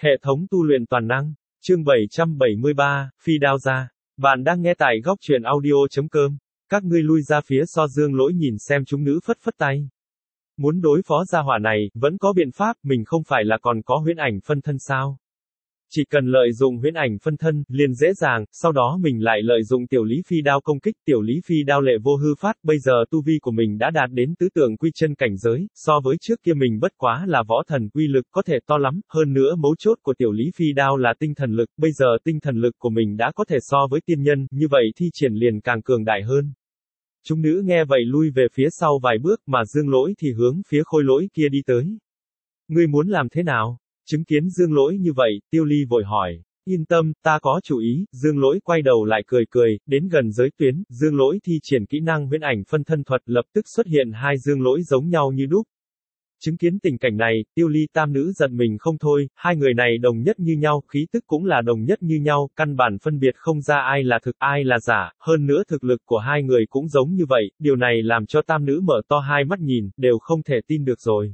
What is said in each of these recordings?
Hệ thống tu luyện toàn năng, chương 773, phi đao ra. Bạn đang nghe tại góc truyện audio.com. Các ngươi lui ra phía so Dương Lỗi nhìn xem chúng nữ phất phất tay. Muốn đối phó gia hỏa này, vẫn có biện pháp, mình không phải là còn có huyễn ảnh phân thân sao? Chỉ cần lợi dụng huyễn ảnh phân thân, liền dễ dàng, sau đó mình lại lợi dụng tiểu lý phi đao công kích, tiểu lý phi đao lệ vô hư phát, bây giờ tu vi của mình đã đạt đến tứ tượng quy chân cảnh giới, so với trước kia mình bất quá là võ thần, uy lực có thể to lắm, hơn nữa mấu chốt của tiểu lý phi đao là tinh thần lực, bây giờ tinh thần lực của mình đã có thể so với tiên nhân, như vậy thi triển liền càng cường đại hơn. Chúng nữ nghe vậy lui về phía sau vài bước, mà Dương Lỗi thì hướng phía Khôi Lỗi kia đi tới. Ngươi muốn làm thế nào? Chứng kiến Dương Lỗi như vậy, Tiêu Ly vội hỏi. Yên tâm, ta có chủ ý. Dương Lỗi quay đầu lại cười cười, đến gần giới tuyến, Dương Lỗi thi triển kỹ năng huyễn ảnh phân thân thuật, lập tức xuất hiện hai Dương Lỗi giống nhau như đúc. Chứng kiến tình cảnh này, Tiêu Ly tam nữ giận mình không thôi, hai người này đồng nhất như nhau, khí tức cũng là đồng nhất như nhau, căn bản phân biệt không ra ai là thực, ai là giả, hơn nữa thực lực của hai người cũng giống như vậy, điều này làm cho tam nữ mở to hai mắt nhìn, đều không thể tin được rồi.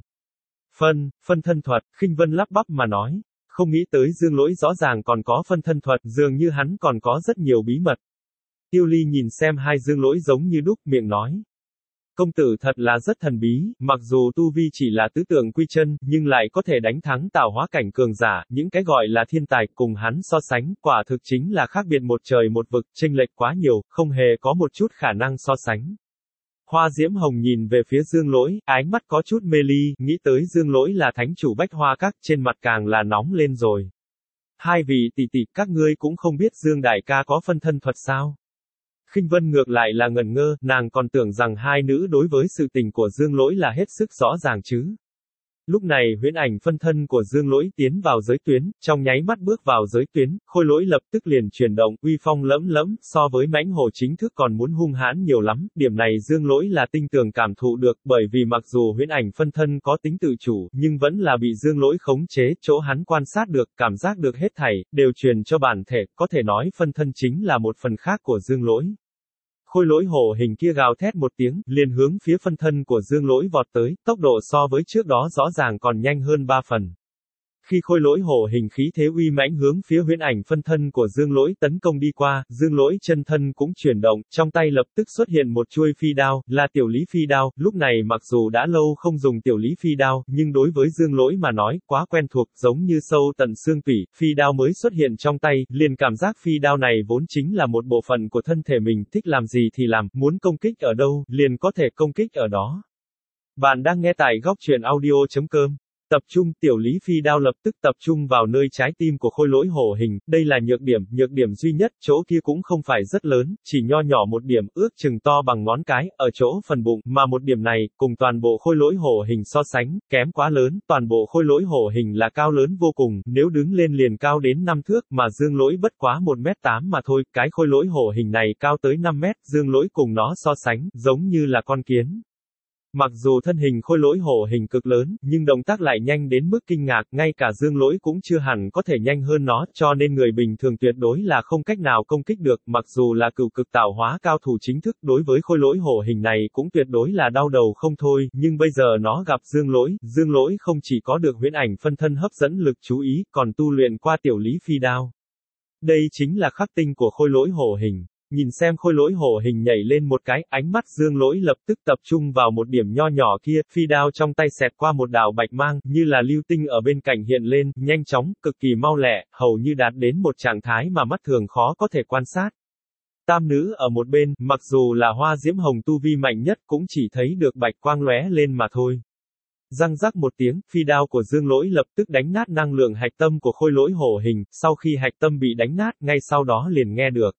Phân thân thuật, Khinh Vân lắp bắp mà nói, không nghĩ tới Dương Lỗi rõ ràng còn có phân thân thuật, dường như hắn còn có rất nhiều bí mật. Tiêu Ly nhìn xem hai Dương Lỗi giống như đúc, miệng nói. Công tử thật là rất thần bí, mặc dù tu vi chỉ là tứ tượng quy chân, nhưng lại có thể đánh thắng tạo hóa cảnh cường giả, những cái gọi là thiên tài, cùng hắn so sánh, quả thực chính là khác biệt một trời một vực, chênh lệch quá nhiều, không hề có một chút khả năng so sánh. Hoa Diễm Hồng nhìn về phía Dương Lỗi, ánh mắt có chút mê ly, nghĩ tới Dương Lỗi là thánh chủ Bách Hoa Các, trên mặt càng là nóng lên rồi. Hai vị tỷ tỷ, các ngươi cũng không biết Dương đại ca có phân thân thuật sao? Khinh Vân ngược lại là ngẩn ngơ, nàng còn tưởng rằng hai nữ đối với sự tình của Dương Lỗi là hết sức rõ ràng chứ. Lúc này huyễn ảnh phân thân của Dương Lỗi tiến vào giới tuyến, trong nháy mắt bước vào giới tuyến, Khôi Lỗi lập tức liền chuyển động, uy phong lẫm lẫm, so với mãnh hổ chính thức còn muốn hung hãn nhiều lắm, điểm này Dương Lỗi là tinh tường cảm thụ được, bởi vì mặc dù huyễn ảnh phân thân có tính tự chủ, nhưng vẫn là bị Dương Lỗi khống chế, chỗ hắn quan sát được, cảm giác được hết thảy, đều truyền cho bản thể, có thể nói phân thân chính là một phần khác của Dương Lỗi. Khôi Lỗi hổ hình kia gào thét một tiếng, liền hướng phía phân thân của Dương Lỗi vọt tới, tốc độ so với trước đó rõ ràng còn nhanh hơn 3 phần. Khi Khôi Lỗi hổ hình khí thế uy mãnh hướng phía huyễn ảnh phân thân của Dương Lỗi tấn công đi qua, Dương Lỗi chân thân cũng chuyển động, trong tay lập tức xuất hiện một chuôi phi đao, là tiểu lý phi đao, lúc này mặc dù đã lâu không dùng tiểu lý phi đao, nhưng đối với Dương Lỗi mà nói, quá quen thuộc, giống như sâu tận xương tủy, phi đao mới xuất hiện trong tay, liền cảm giác phi đao này vốn chính là một bộ phận của thân thể mình, thích làm gì thì làm, muốn công kích ở đâu, liền có thể công kích ở đó. Bạn đang nghe tại góc truyện audio.com. Tập trung, tiểu lý phi đao lập tức tập trung vào nơi trái tim của Khôi Lỗi hổ hình, đây là nhược điểm duy nhất, chỗ kia cũng không phải rất lớn, chỉ nho nhỏ một điểm, ước chừng to bằng ngón cái, ở chỗ phần bụng, mà một điểm này, cùng toàn bộ Khôi Lỗi hổ hình so sánh, kém quá lớn, toàn bộ Khôi Lỗi hổ hình là cao lớn vô cùng, nếu đứng lên liền cao đến 5 thước, mà Dương Lỗi bất quá 1m8 mà thôi, cái Khôi Lỗi hổ hình này cao tới 5 mét, Dương Lỗi cùng nó so sánh, giống như là con kiến. Mặc dù thân hình Khôi Lỗi hổ hình cực lớn, nhưng động tác lại nhanh đến mức kinh ngạc, ngay cả Dương Lỗi cũng chưa hẳn có thể nhanh hơn nó, cho nên người bình thường tuyệt đối là không cách nào công kích được, mặc dù là cửu cực tạo hóa cao thủ chính thức, đối với Khôi Lỗi hổ hình này cũng tuyệt đối là đau đầu không thôi, nhưng bây giờ nó gặp Dương Lỗi không chỉ có được huyễn ảnh phân thân hấp dẫn lực chú ý, còn tu luyện qua tiểu lý phi đao. Đây chính là khắc tinh của Khôi Lỗi hổ hình. Nhìn xem Khôi Lỗi hổ hình nhảy lên một cái, ánh mắt Dương Lỗi lập tức tập trung vào một điểm nho nhỏ kia, phi đao trong tay xẹt qua một đạo bạch mang, như là lưu tinh ở bên cạnh hiện lên, nhanh chóng, cực kỳ mau lẹ, hầu như đạt đến một trạng thái mà mắt thường khó có thể quan sát. Tam nữ ở một bên, mặc dù là Hoa Diễm Hồng tu vi mạnh nhất cũng chỉ thấy được bạch quang lóe lên mà thôi. Răng rắc một tiếng, phi đao của Dương Lỗi lập tức đánh nát năng lượng hạch tâm của Khôi Lỗi hổ hình, sau khi hạch tâm bị đánh nát, ngay sau đó liền nghe được.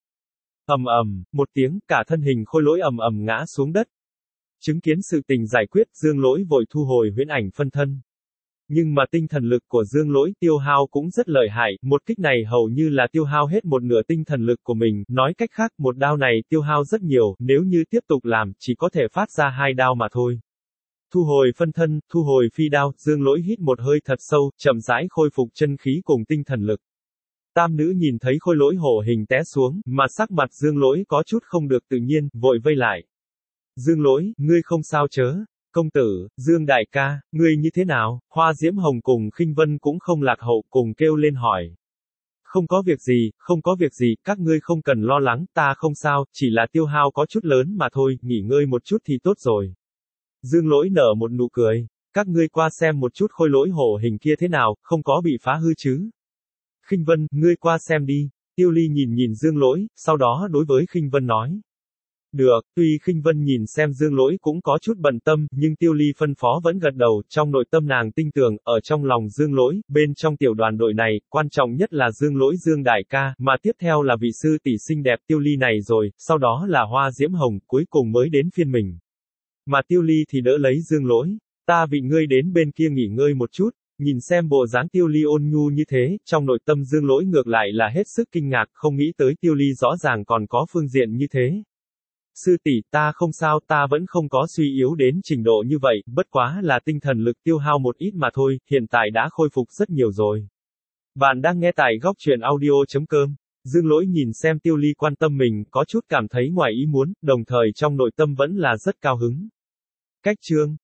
Một tiếng, cả thân hình Khôi Lỗi ngã xuống đất. Chứng kiến sự tình giải quyết, Dương Lỗi vội thu hồi huyễn ảnh phân thân. Nhưng mà tinh thần lực của Dương Lỗi tiêu hao cũng rất lợi hại, một kích này hầu như là tiêu hao hết một nửa tinh thần lực của mình, nói cách khác, một đao này tiêu hao rất nhiều, nếu như tiếp tục làm, chỉ có thể phát ra 2 đao mà thôi. Thu hồi phân thân, thu hồi phi đao, Dương Lỗi hít một hơi thật sâu, chậm rãi khôi phục chân khí cùng tinh thần lực. Tam nữ nhìn thấy Khôi Lỗi hổ hình té xuống, mà sắc mặt Dương Lỗi có chút không được tự nhiên, vội vây lại. Dương Lỗi, ngươi không sao chớ? công tử, Dương đại ca, ngươi như thế nào? Hoa Diễm Hồng cùng Khinh Vân cũng không lạc hậu cùng kêu lên hỏi. Không có việc gì, không có việc gì, các ngươi không cần lo lắng, ta không sao, chỉ là tiêu hao có chút lớn mà thôi, nghỉ ngơi một chút thì tốt rồi. Dương Lỗi nở một nụ cười. Các ngươi qua xem một chút khôi lỗi hổ hình kia thế nào, không có bị phá hư chứ? Khinh Vân, ngươi qua xem đi. Tiêu Ly nhìn nhìn Dương Lỗi, sau đó đối với Khinh Vân nói. Được, tuy Khinh Vân nhìn xem Dương Lỗi cũng có chút bận tâm, nhưng Tiêu Ly phân phó vẫn gật đầu, trong nội tâm nàng tin tưởng, ở trong lòng Dương Lỗi, bên trong tiểu đoàn đội này, quan trọng nhất là Dương Lỗi Dương đại ca, mà tiếp theo là vị sư tỷ xinh đẹp Tiêu Ly này rồi, sau đó là Hoa Diễm Hồng, cuối cùng mới đến phiên mình. Mà Tiêu Ly thì đỡ lấy Dương Lỗi, ta vị ngươi đến bên kia nghỉ ngơi một chút. Nhìn xem bộ dáng Tiêu Ly ôn nhu như thế, trong nội tâm Dương Lỗi ngược lại là hết sức kinh ngạc, không nghĩ tới Tiêu Ly rõ ràng còn có phương diện như thế. Sư tỷ, ta không sao, ta vẫn không có suy yếu đến trình độ như vậy, bất quá là tinh thần lực tiêu hao một ít mà thôi, hiện tại đã khôi phục rất nhiều rồi. Bạn đang nghe tại góc truyện audio.com. Dương Lỗi nhìn xem Tiêu Ly quan tâm mình, có chút cảm thấy ngoài ý muốn, đồng thời trong nội tâm vẫn là rất cao hứng. Cách chương